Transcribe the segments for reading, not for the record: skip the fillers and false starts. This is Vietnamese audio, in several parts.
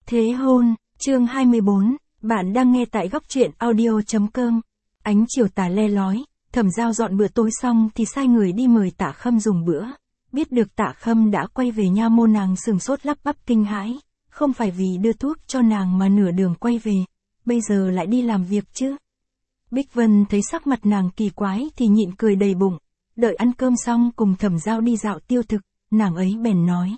Thế hôn, chương 24, bạn đang nghe tại góc truyện audio.com. Ánh chiều tà le lói, Thẩm Giao dọn bữa tối xong thì sai người đi mời Tạ Khâm dùng bữa. Biết được Tạ Khâm đã quay về nha môn, nàng sừng sốt lắp bắp kinh hãi, không phải vì đưa thuốc cho nàng mà nửa đường quay về, bây giờ lại đi làm việc chứ. Bích Vân thấy sắc mặt nàng kỳ quái thì nhịn cười đầy bụng, đợi ăn cơm xong cùng Thẩm Giao đi dạo tiêu thực, nàng ấy bèn nói.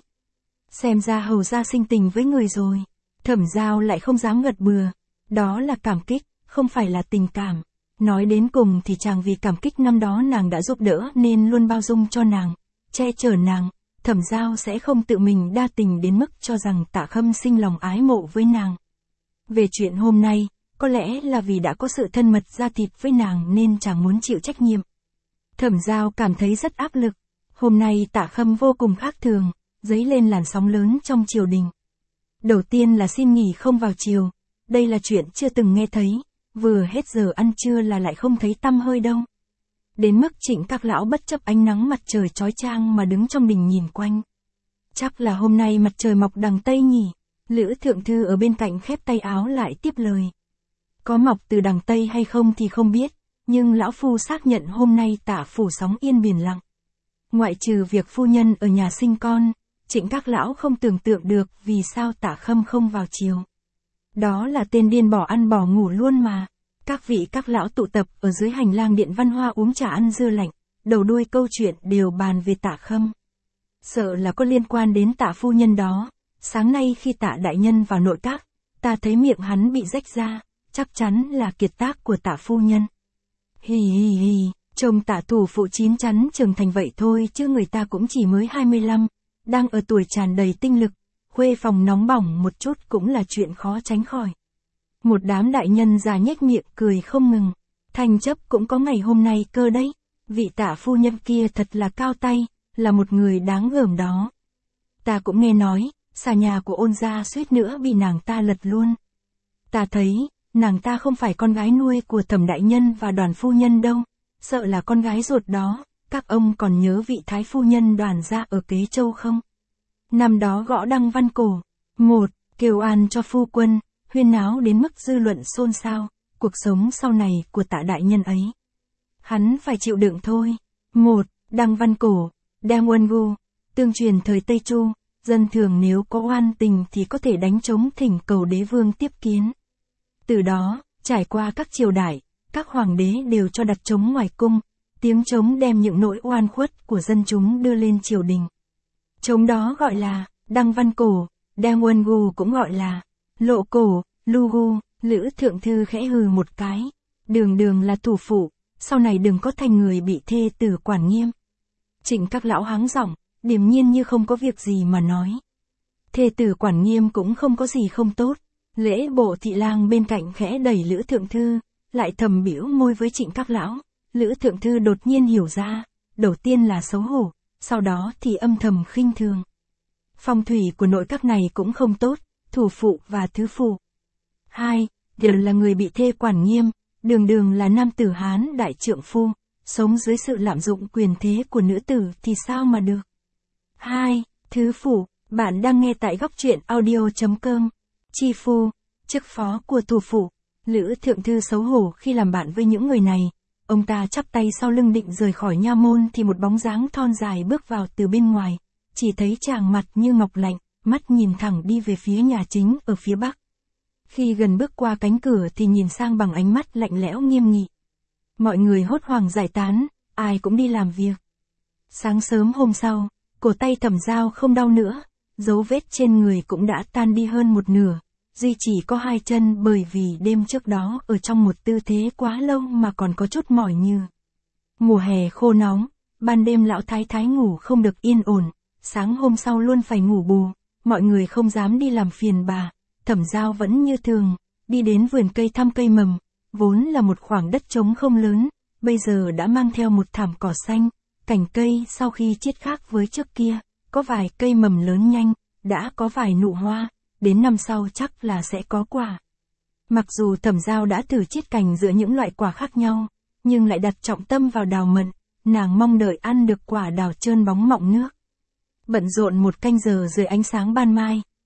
Xem ra hầu ra sinh tình với người rồi. Thẩm Giao lại không dám gật bừa, đó là cảm kích, không phải là tình cảm. Nói đến cùng thì chàng vì cảm kích năm đó nàng đã giúp đỡ nên luôn bao dung cho nàng, che chở nàng. Thẩm Giao sẽ không tự mình đa tình đến mức cho rằng Tạ Khâm sinh lòng ái mộ với nàng. Về chuyện hôm nay, có lẽ là vì đã có sự thân mật da thịt với nàng nên chàng muốn chịu trách nhiệm. Thẩm Giao cảm thấy rất áp lực. Hôm nay Tạ Khâm vô cùng khác thường, dấy lên làn sóng lớn trong triều đình. Đầu tiên là xin nghỉ không vào triều, đây là chuyện chưa từng nghe thấy, vừa hết giờ ăn trưa là lại không thấy tăm hơi đâu. Đến mức Trịnh các lão bất chấp ánh nắng mặt trời chói chang mà đứng trong đình nhìn quanh. Chắc là hôm nay mặt trời mọc đằng Tây nhỉ, Lữ Thượng Thư ở bên cạnh khép tay áo lại tiếp lời. Có mọc từ đằng Tây hay không thì không biết, nhưng lão phu xác nhận hôm nay Tạ phủ sóng yên biển lặng. Ngoại trừ việc phu nhân ở nhà sinh con, Trịnh các lão không tưởng tượng được vì sao Tạ Khâm không vào triều. Đó là tên điên bỏ ăn bỏ ngủ luôn mà. Các vị các lão tụ tập ở dưới hành lang điện Văn Hoa uống trà ăn dưa lạnh, đầu đuôi câu chuyện đều bàn về Tạ Khâm. Sợ là có liên quan đến Tạ phu nhân đó. Sáng nay khi Tạ đại nhân vào nội các, ta thấy miệng hắn bị rách ra, chắc chắn là kiệt tác của Tạ phu nhân. Hì hì hì, chồng Tạ thủ phụ chín chắn trưởng thành vậy thôi chứ người ta cũng chỉ mới 25. Đang ở tuổi tràn đầy tinh lực, khuê phòng nóng bỏng một chút cũng là chuyện khó tránh khỏi. Một đám đại nhân già nhếch miệng cười không ngừng. Thanh chấp cũng có ngày hôm nay cơ đấy. Vị Tạ phu nhân kia thật là cao tay, là một người đáng gờm đó. Ta cũng nghe nói, xà nhà của Ôn gia suýt nữa bị nàng ta lật luôn. Ta thấy, nàng ta không phải con gái nuôi của Thẩm đại nhân và Đoàn phu nhân đâu, sợ là con gái ruột đó. Các ông còn nhớ vị thái phu nhân Đoàn gia ở Kế Châu không? Năm đó gõ đăng văn cổ. Một, kêu an cho phu quân, huyên náo đến mức dư luận xôn xao, cuộc sống sau này của Tạ đại nhân ấy. Hắn phải chịu đựng thôi. Một, đăng văn cổ, đem uân gu, tương truyền thời Tây Chu, dân thường nếu có oan tình thì có thể đánh trống thỉnh cầu đế vương tiếp kiến. Từ đó, trải qua các triều đại, các hoàng đế đều cho đặt trống ngoài cung. Tiếng trống đem những nỗi oan khuất của dân chúng đưa lên triều đình. Trống đó gọi là đăng văn cổ, đem uân gu cũng gọi là lộ cổ, lu gu. Lữ Thượng Thư khẽ hừ một cái. Đường là thủ phụ, sau này đừng có thành người bị thê tử quản nghiêm. Trịnh các lão háng giọng, điềm nhiên như không có việc gì mà nói. Thê tử quản nghiêm cũng không có gì không tốt. Lễ bộ thị lang bên cạnh khẽ đẩy Lữ Thượng Thư, lại thầm bĩu môi với Trịnh các lão. Lữ Thượng Thư đột nhiên hiểu ra, đầu tiên là xấu hổ, sau đó thì âm thầm khinh thường. Phong thủy của nội các này cũng không tốt, thủ phụ và thứ phụ. Hai, đều là người bị thê quản nghiêm, đường là nam tử Hán đại trượng phu, sống dưới sự lạm dụng quyền thế của nữ tử thì sao mà được. Hai, thứ phụ, bạn đang nghe tại góc truyện audio.com. Chi phu, chức phó của thủ phụ. Lữ Thượng Thư xấu hổ khi làm bạn với những người này. Ông ta chắp tay sau lưng định rời khỏi nha môn thì một bóng dáng thon dài bước vào từ bên ngoài. Chỉ thấy chàng mặt như ngọc lạnh, mắt nhìn thẳng đi về phía nhà chính ở phía bắc. Khi gần bước qua cánh cửa thì nhìn sang bằng ánh mắt lạnh lẽo nghiêm nghị. Mọi người hốt hoảng giải tán, ai cũng đi làm việc. Sáng sớm hôm sau, cổ tay Thẩm Giao không đau nữa, dấu vết trên người cũng đã tan đi hơn một nửa. Duy chỉ có hai chân bởi vì đêm trước đó ở trong một tư thế quá lâu mà còn có chút mỏi như. Mùa hè khô nóng, ban đêm lão thái thái ngủ không được yên ổn, sáng hôm sau luôn phải ngủ bù, mọi người không dám đi làm phiền bà. Thẩm Giao vẫn như thường, đi đến vườn cây thăm cây mầm, vốn là một khoảng đất trống không lớn, bây giờ đã mang theo một thảm cỏ xanh, cành cây sau khi chiết khác với trước kia, có vài cây mầm lớn nhanh, đã có vài nụ hoa. Đến năm sau chắc là sẽ có quả. Mặc dù Thẩm Giao đã thử chiết cành giữa những loại quả khác nhau, nhưng lại đặt trọng tâm vào đào mận, nàng mong đợi ăn được quả đào trơn bóng mọng nước. Bận rộn một canh giờ dưới ánh sáng ban mai,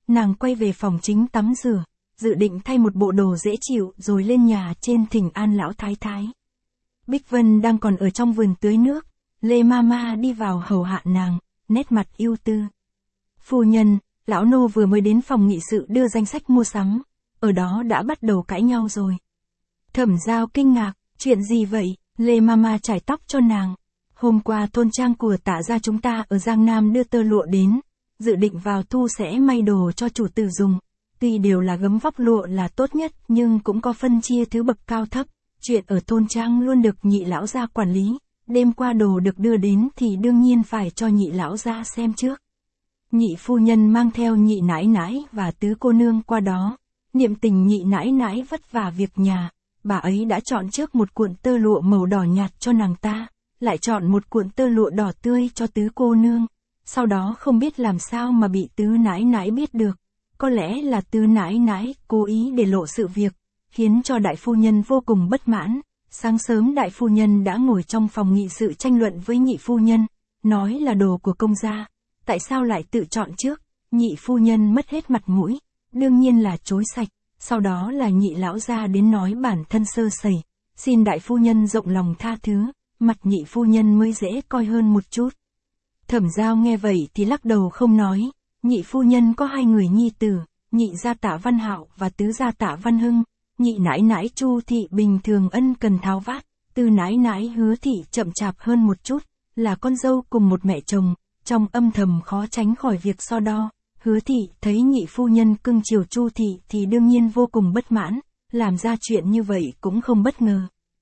nàng quay về phòng chính tắm rửa, dự định thay một bộ đồ dễ chịu rồi lên nhà trên thỉnh an lão thái thái. Bích Vân đang còn ở trong vườn tưới nước, Lê Mama đi vào hầu hạ nàng, nét mặt ưu tư. Phu nhân, lão nô vừa mới đến phòng nghị sự đưa danh sách mua sắm, ở đó đã bắt đầu cãi nhau rồi. Thẩm Giao kinh ngạc, chuyện gì vậy? Lê Mama chải tóc cho nàng. Hôm qua thôn trang của Tạ gia chúng ta ở Giang Nam đưa tơ lụa đến, dự định vào thu sẽ may đồ cho chủ tử dùng. Tuy đều là gấm vóc lụa là tốt nhất nhưng cũng có phân chia thứ bậc cao thấp. Chuyện ở thôn trang luôn được nhị lão gia quản lý. Đêm qua đồ được đưa đến thì đương nhiên phải cho nhị lão gia xem trước. Nhị phu nhân mang theo nhị nãi nãi và tứ cô nương qua đó. Niệm tình nhị nãi nãi vất vả việc nhà. Bà ấy đã chọn trước một cuộn tơ lụa màu đỏ nhạt cho nàng ta, lại chọn một cuộn tơ lụa đỏ tươi cho tứ cô nương. Sau đó không biết làm sao mà bị tứ nãi nãi biết được. Có lẽ là tứ nãi nãi cố ý để lộ sự việc, khiến cho đại phu nhân vô cùng bất mãn. Sáng sớm đại phu nhân đã ngồi trong phòng nghị sự tranh luận với nhị phu nhân, nói là đồ của công gia, tại sao lại tự chọn trước. Nhị phu nhân mất hết mặt mũi, đương nhiên là chối sạch. Sau đó là nhị lão gia đến nói bản thân sơ sẩy, xin đại phu nhân rộng lòng tha thứ, mặt nhị phu nhân mới dễ coi hơn một chút. Thẩm Giao nghe vậy thì lắc đầu không nói. Nhị phu nhân có 2 người nhi tử, nhị gia Tạ Văn Hạo và tứ gia Tạ Văn Hưng. Nhị nãi nãi Chu thị bình thường ân cần tháo vát, tứ nãi nãi Hứa thị chậm chạp hơn một chút, là con dâu cùng một mẹ chồng, trong âm thầm khó tránh khỏi việc so đo. Hứa thị thấy nhị phu nhân cưng chiều Chu thị thì đương nhiên vô cùng bất mãn, làm ra chuyện như vậy cũng không bất ngờ.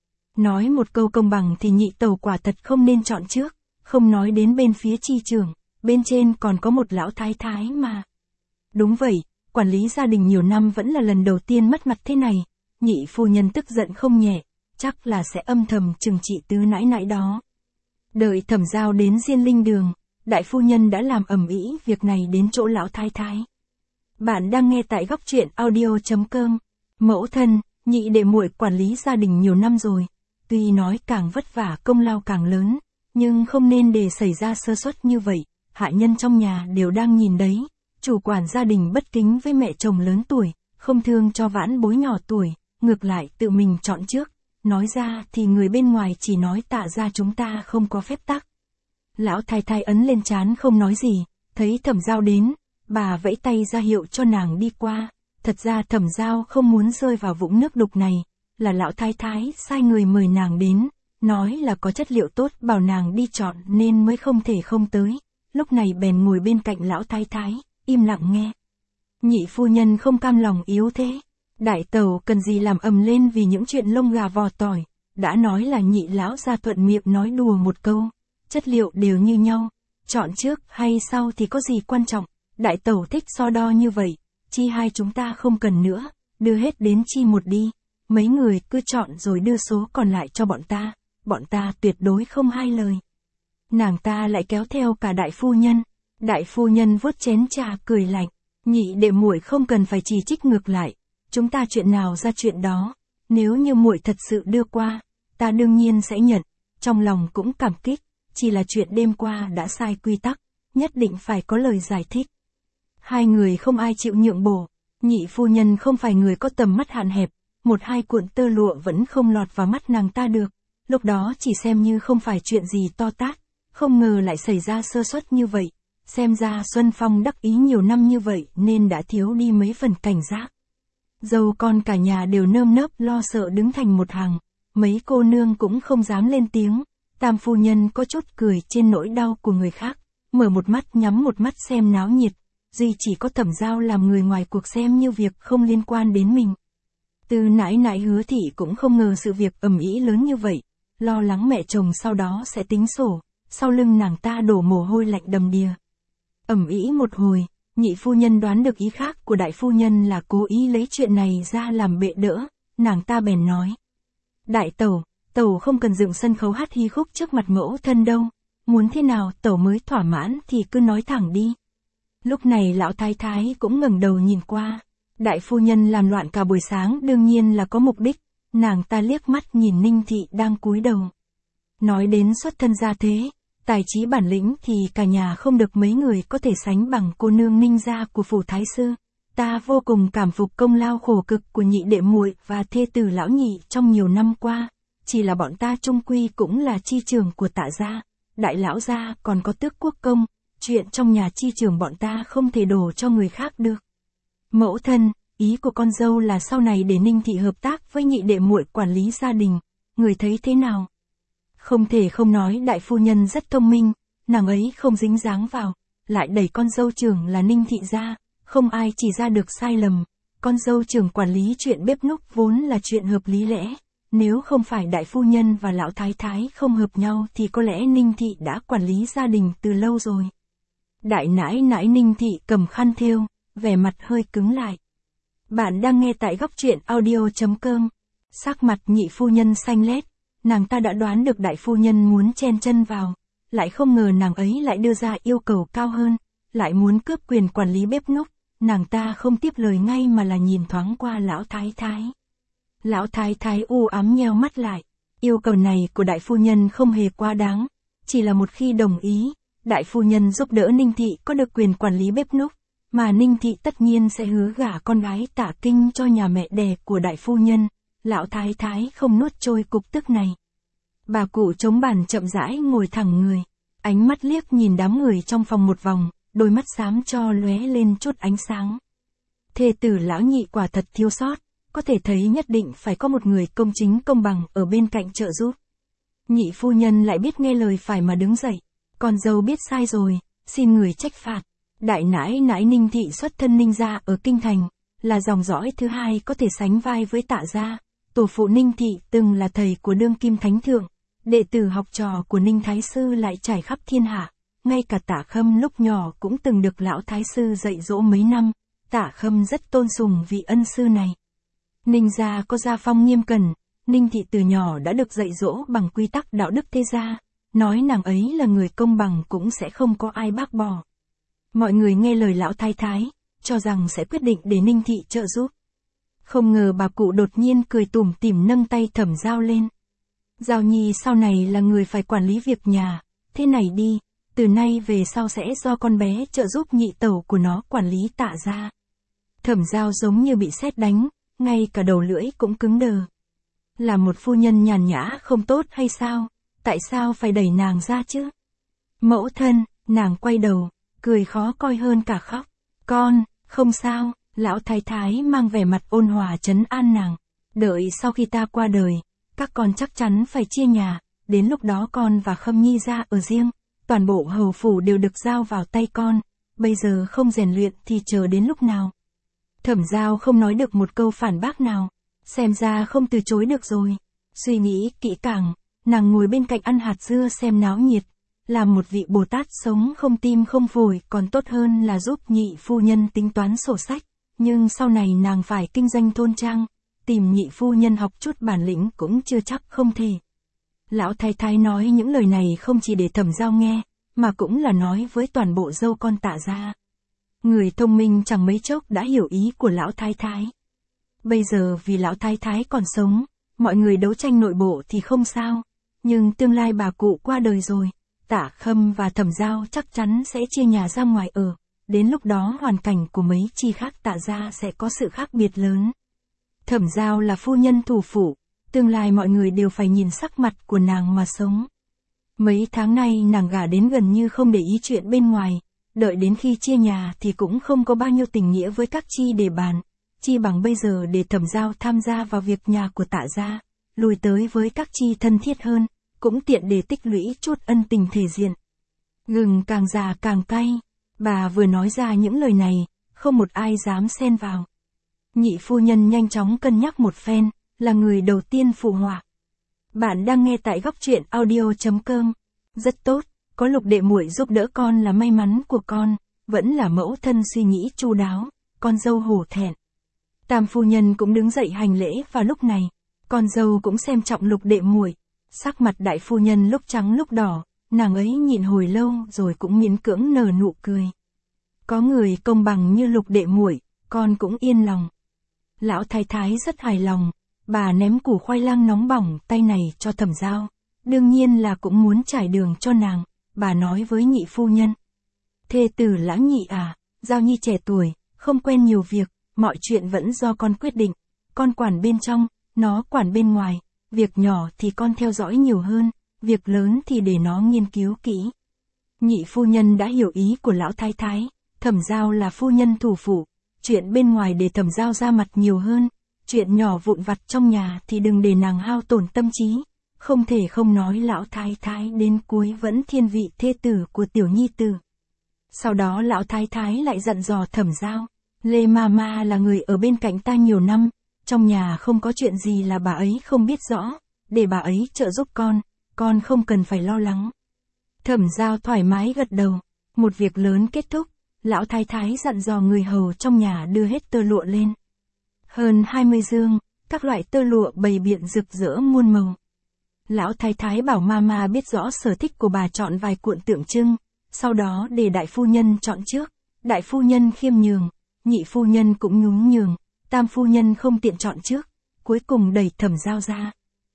Nói một câu công bằng thì nhị tẩu quả thật không nên chọn trước, không nói đến bên phía chi trưởng, bên trên còn có một lão thái thái mà. Đúng vậy, quản lý gia đình nhiều năm vẫn là lần đầu tiên mất mặt thế này. Nhị phu nhân tức giận không nhẹ, chắc là sẽ âm thầm trừng trị tứ nãi nãi đó. Đợi Thẩm Giao đến Diên Linh Đường, đại phu nhân đã làm ầm ĩ việc này đến chỗ lão thái thái. Bạn đang nghe tại góc truyện audio.com. Mẫu thân, nhị đệ muội quản lý gia đình nhiều năm rồi, tuy nói càng vất vả công lao càng lớn, nhưng không nên để xảy ra sơ suất như vậy. Hạ nhân trong nhà đều đang nhìn đấy. Chủ quản gia đình bất kính với mẹ chồng lớn tuổi, không thương cho vãn bối nhỏ tuổi, ngược lại tự mình chọn trước. Nói ra thì người bên ngoài chỉ nói Tạ gia chúng ta không có phép tắc. Lão thái thái ấn lên trán không nói gì, thấy Thẩm Giao đến, bà vẫy tay ra hiệu cho nàng đi qua. Thật ra Thẩm Giao không muốn rơi vào vũng nước đục này, là lão thái thái sai người mời nàng đến, nói là có chất liệu tốt bảo nàng đi chọn nên mới không thể không tới. Lúc này bèn ngồi bên cạnh lão thái thái, im lặng nghe. Nhị phu nhân không cam lòng yếu thế. Đại tẩu cần gì làm ầm lên vì những chuyện lông gà vò tỏi, đã nói là nhị lão gia thuận miệng nói đùa một câu, chất liệu đều như nhau, chọn trước hay sau thì có gì quan trọng. Đại tẩu thích so đo như vậy, chi hai chúng ta không cần nữa, đưa hết đến chi một đi, mấy người cứ chọn rồi đưa số còn lại cho bọn ta tuyệt đối không hai lời. Nàng ta lại kéo theo cả đại phu nhân vuốt chén trà cười lạnh, nhị đệ muội không cần phải chỉ trích ngược lại, chúng ta chuyện nào ra chuyện đó, nếu như muội thật sự đưa qua, ta đương nhiên sẽ nhận, trong lòng cũng cảm kích, chỉ là chuyện đêm qua đã sai quy tắc, nhất định phải có lời giải thích. 2 người không ai chịu nhượng bộ, nhị phu nhân không phải người có tầm mắt hạn hẹp, 1-2 cuộn tơ lụa vẫn không lọt vào mắt nàng ta được, lúc đó chỉ xem như không phải chuyện gì to tát, không ngờ lại xảy ra sơ suất như vậy, xem ra Xuân Phong đắc ý nhiều năm như vậy nên đã thiếu đi mấy phần cảnh giác. Dâu con cả nhà đều nơm nớp lo sợ đứng thành một hàng, mấy cô nương cũng không dám lên tiếng, Tam phu nhân có chút cười trên nỗi đau của người khác, mở một mắt nhắm một mắt xem náo nhiệt, duy chỉ có Thẩm Giao làm người ngoài cuộc xem như việc không liên quan đến mình. Từ nãi nãi Hứa thị cũng không ngờ sự việc ầm ĩ lớn như vậy, lo lắng mẹ chồng sau đó sẽ tính sổ, sau lưng nàng ta đổ mồ hôi lạnh đầm đìa. Ầm ĩ một hồi, nhị phu nhân đoán được ý khác của đại phu nhân là cố ý lấy chuyện này ra làm bệ đỡ, nàng ta bèn nói. Đại tẩu không cần dựng sân khấu hát hí khúc trước mặt mẫu thân đâu, muốn thế nào tẩu mới thỏa mãn thì cứ nói thẳng đi. Lúc này lão thái thái cũng ngẩng đầu nhìn qua, đại phu nhân làm loạn cả buổi sáng đương nhiên là có mục đích, nàng ta liếc mắt nhìn Ninh Thị đang cúi đầu. Nói đến xuất thân gia thế, Tài trí bản lĩnh thì cả nhà không được mấy người có thể sánh bằng cô nương Ninh gia của phủ thái sư. Ta vô cùng cảm phục công lao khổ cực của nhị đệ muội và thê tử lão nhị trong nhiều năm qua, chỉ là bọn ta chung quy cũng là chi trưởng của Tạ gia, đại lão gia còn có tước quốc công, chuyện trong nhà chi trưởng bọn ta không thể đổ cho người khác được. Mẫu thân, ý của con dâu là sau này để Ninh thị hợp tác với nhị đệ muội quản lý gia đình, người thấy thế nào? Không thể không nói đại phu nhân rất thông minh, nàng ấy không dính dáng vào, lại đẩy con dâu trưởng là Ninh thị ra, không ai chỉ ra được sai lầm, con dâu trưởng quản lý chuyện bếp núc vốn là chuyện hợp lý lẽ, nếu không phải đại phu nhân và lão thái thái không hợp nhau thì có lẽ Ninh thị đã quản lý gia đình từ lâu rồi. Đại nãi nãi Ninh thị cầm khăn thêu, vẻ mặt hơi cứng lại. Bạn đang nghe tại góc truyện audio.com. Sắc mặt nhị phu nhân xanh lét, nàng ta đã đoán được đại phu nhân muốn chen chân vào, lại không ngờ nàng ấy lại đưa ra yêu cầu cao hơn, lại muốn cướp quyền quản lý bếp núc, nàng ta không tiếp lời ngay mà là nhìn thoáng qua lão thái thái. Lão thái thái u ám nheo mắt lại, yêu cầu này của đại phu nhân không hề quá đáng, chỉ là một khi đồng ý, đại phu nhân giúp đỡ Ninh thị có được quyền quản lý bếp núc, mà Ninh thị tất nhiên sẽ hứa gả con gái Tạ Kinh cho nhà mẹ đẻ của đại phu nhân. Lão thái thái không nuốt trôi cục tức này. Bà cụ chống bàn chậm rãi ngồi thẳng người, ánh mắt liếc nhìn đám người trong phòng một vòng, đôi mắt xám cho lóe lên chút ánh sáng. Thê tử lão nhị quả thật thiếu sót, có thể thấy nhất định phải có một người công chính công bằng ở bên cạnh trợ giúp. Nhị phu nhân lại biết nghe lời phải mà đứng dậy, con dâu biết sai rồi, xin người trách phạt. Đại nãi nãi Ninh thị xuất thân Ninh gia ở kinh thành, là dòng dõi thứ hai có thể sánh vai với Tạ gia. Tổ phụ Ninh thị từng là thầy của đương kim thánh thượng, đệ tử học trò của Ninh thái sư lại trải khắp thiên hạ, ngay cả Tạ Khâm lúc nhỏ cũng từng được lão thái sư dạy dỗ mấy năm, Tạ Khâm rất tôn sùng vị ân sư này. Ninh gia có gia phong nghiêm cẩn, Ninh thị từ nhỏ đã được dạy dỗ bằng quy tắc đạo đức thế gia, nói nàng ấy là người công bằng cũng sẽ không có ai bác bỏ. Mọi người nghe lời lão thái thái, cho rằng sẽ quyết định để Ninh thị trợ giúp. Không ngờ bà cụ đột nhiên cười tủm tỉm nâng tay Thẩm Giao lên. Giao Nhi sau này là người phải quản lý việc nhà, thế này đi, từ nay về sau sẽ do con bé trợ giúp nhị tẩu của nó quản lý Tạ gia. Thẩm Giao giống như bị sét đánh, ngay cả đầu lưỡi cũng cứng đờ. Là một phu nhân nhàn nhã không tốt hay sao, tại sao phải đẩy nàng ra chứ? Mẫu thân, nàng quay đầu, cười khó coi hơn cả khóc. Con, không sao. Lão thái thái mang vẻ mặt ôn hòa trấn an nàng, đợi sau khi ta qua đời, các con chắc chắn phải chia nhà, đến lúc đó con và Khâm Nhi ra ở riêng, toàn bộ hầu phủ đều được giao vào tay con, bây giờ không rèn luyện thì chờ đến lúc nào. Thẩm Giao không nói được một câu phản bác nào, xem ra không từ chối được rồi. Suy nghĩ kỹ càng, nàng ngồi bên cạnh ăn hạt dưa xem náo nhiệt, làm một vị Bồ Tát sống không tim không phổi còn tốt hơn là giúp nhị phu nhân tính toán sổ sách. Nhưng sau này nàng phải kinh doanh thôn trang, tìm nhị phu nhân học chút bản lĩnh cũng chưa chắc không thể. Lão thái thái nói những lời này không chỉ để Thẩm Giao nghe, mà cũng là nói với toàn bộ dâu con Tạ gia. Người thông minh chẳng mấy chốc đã hiểu ý của lão thái thái. Bây giờ vì lão thái thái còn sống, mọi người đấu tranh nội bộ thì không sao, nhưng tương lai bà cụ qua đời rồi, Tạ Khâm và Thẩm Giao chắc chắn sẽ chia nhà ra ngoài ở. Đến lúc đó hoàn cảnh của mấy chi khác Tạ gia sẽ có sự khác biệt lớn. Thẩm Giao là phu nhân thủ phủ, tương lai mọi người đều phải nhìn sắc mặt của nàng mà sống. Mấy tháng nay nàng gả đến gần như không để ý chuyện bên ngoài, đợi đến khi chia nhà thì cũng không có bao nhiêu tình nghĩa với các chi để bàn, chi bằng bây giờ để Thẩm Giao tham gia vào việc nhà của Tạ gia, lùi tới với các chi thân thiết hơn, cũng tiện để tích lũy chút ân tình thể diện. Gừng càng già càng cay. Bà vừa nói ra những lời này, không một ai dám xen vào. Nhị phu nhân nhanh chóng cân nhắc một phen, là người đầu tiên phụ họa. Bạn đang nghe tại góc truyện audio.com. Rất tốt, có Lục đệ muội giúp đỡ con là may mắn của con, vẫn là mẫu thân suy nghĩ chu đáo, con dâu hổ thẹn. Tam phu nhân cũng đứng dậy hành lễ vào lúc này, con dâu cũng xem trọng Lục đệ muội, sắc mặt đại phu nhân lúc trắng lúc đỏ. Nàng ấy nhìn hồi lâu rồi cũng miễn cưỡng nở nụ cười. Có người công bằng như Lục đệ muội, con cũng yên lòng. Lão thái thái rất hài lòng, bà ném củ khoai lang nóng bỏng tay này cho Thẩm Giao. Đương nhiên là cũng muốn trải đường cho nàng, bà nói với nhị phu nhân. Thê tử Lãng Nhị à, Giao Nhi trẻ tuổi, không quen nhiều việc, mọi chuyện vẫn do con quyết định. Con quản bên trong, nó quản bên ngoài, việc nhỏ thì con theo dõi nhiều hơn, việc lớn thì để nó nghiên cứu kỹ. Nhị phu nhân đã hiểu ý của lão thái thái, Thẩm Giao là phu nhân thủ phủ, chuyện bên ngoài để Thẩm Giao ra mặt nhiều hơn, chuyện nhỏ vụn vặt trong nhà thì đừng để nàng hao tổn tâm trí. Không thể không nói lão thái thái đến cuối vẫn thiên vị thê tử của tiểu nhi tử. Sau đó lão thái thái lại dặn dò Thẩm Giao, Lê Mama là người ở bên cạnh ta nhiều năm, trong nhà không có chuyện gì là bà ấy không biết rõ, để bà ấy trợ giúp con không cần phải lo lắng. Thẩm Giao thoải mái gật đầu, một việc lớn kết thúc, lão thái thái dặn dò người hầu trong nhà đưa hết tơ lụa lên. Hơn 20 dương, các loại tơ lụa bày biện rực rỡ muôn màu. Lão thái thái bảo Mama biết rõ sở thích của bà chọn vài cuộn tượng trưng, sau đó để đại phu nhân chọn trước. Đại phu nhân khiêm nhường, nhị phu nhân cũng nhún nhường, tam phu nhân không tiện chọn trước, cuối cùng đẩy Thẩm Giao ra.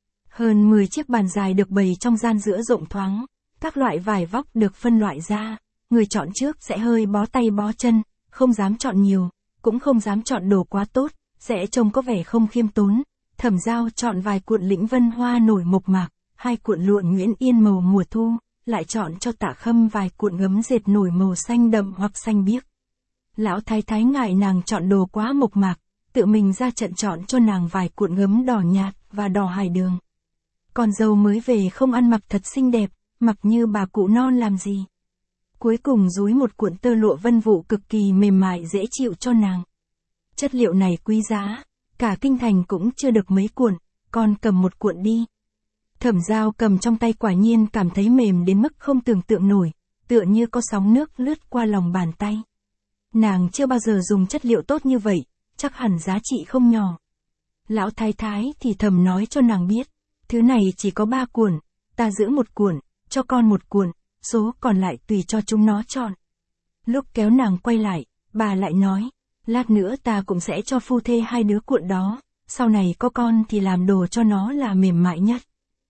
Hơn 10 chiếc bàn dài được bày trong gian giữa rộng thoáng, các loại vải vóc được phân loại ra, người chọn trước sẽ hơi bó tay bó chân, không dám chọn nhiều, cũng không dám chọn đồ quá tốt, sẽ trông có vẻ không khiêm tốn. Thẩm Giao chọn vài cuộn lĩnh vân hoa nổi mộc mạc, 2 cuộn lụa Nguyễn Yên màu mùa thu, lại chọn cho Tạ Khâm vài cuộn gấm dệt nổi màu xanh đậm hoặc xanh biếc. Lão thái thái ngại nàng chọn đồ quá mộc mạc, tự mình ra trận chọn cho nàng vài cuộn gấm đỏ nhạt và đỏ hải đường. Con dâu mới về không ăn mặc thật xinh đẹp, mặc như bà cụ non làm gì. Cuối cùng dúi một cuộn tơ lụa vân vụ cực kỳ mềm mại dễ chịu cho nàng. Chất liệu này quý giá, cả kinh thành cũng chưa được mấy cuộn, con cầm một cuộn đi. Thẩm Giao cầm trong tay quả nhiên cảm thấy mềm đến mức không tưởng tượng nổi, tựa như có sóng nước lướt qua lòng bàn tay. Nàng chưa bao giờ dùng chất liệu tốt như vậy, chắc hẳn giá trị không nhỏ. Lão thái thái thì thầm nói cho nàng biết, thứ này chỉ có 3 cuộn, ta giữ một cuộn, cho con một cuộn, số còn lại tùy cho chúng nó chọn. Lúc kéo nàng quay lại, bà lại nói, lát nữa ta cũng sẽ cho phu thê 2 đứa cuộn đó, sau này có con thì làm đồ cho nó là mềm mại nhất.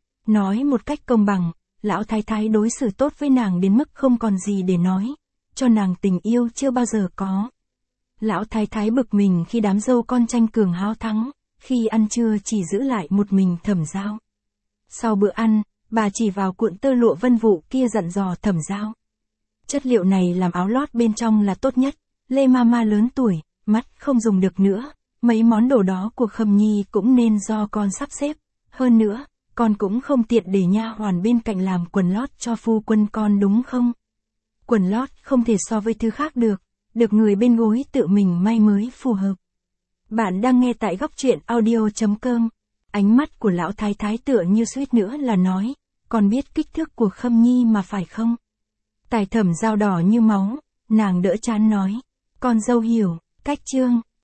Nói một cách công bằng, lão thái thái đối xử tốt với nàng đến mức không còn gì để nói, cho nàng tình yêu chưa bao giờ có. Lão thái thái bực mình khi đám dâu con tranh cường háo thắng, khi ăn trưa chỉ giữ lại một mình Thẩm Giao. Sau bữa ăn, bà chỉ vào cuộn tơ lụa vân vụ kia dặn dò Thẩm Giao. Chất liệu này làm áo lót bên trong là tốt nhất, Lê Mama lớn tuổi, mắt không dùng được nữa, mấy món đồ đó của Khâm Nhi cũng nên do con sắp xếp, hơn nữa, con cũng không tiện để nha hoàn bên cạnh làm quần lót cho phu quân con đúng không? Quần lót không thể so với thứ khác được người bên gối tự mình may mới phù hợp. Bạn đang nghe tại góc truyện audio.com. Ánh mắt của lão thái thái tựa như suýt nữa là nói, con biết kích thước của Khâm Nhi mà phải không? Tài Thẩm Giao đỏ như máu, nàng đỡ chán nói, con dâu hiểu, cách chương.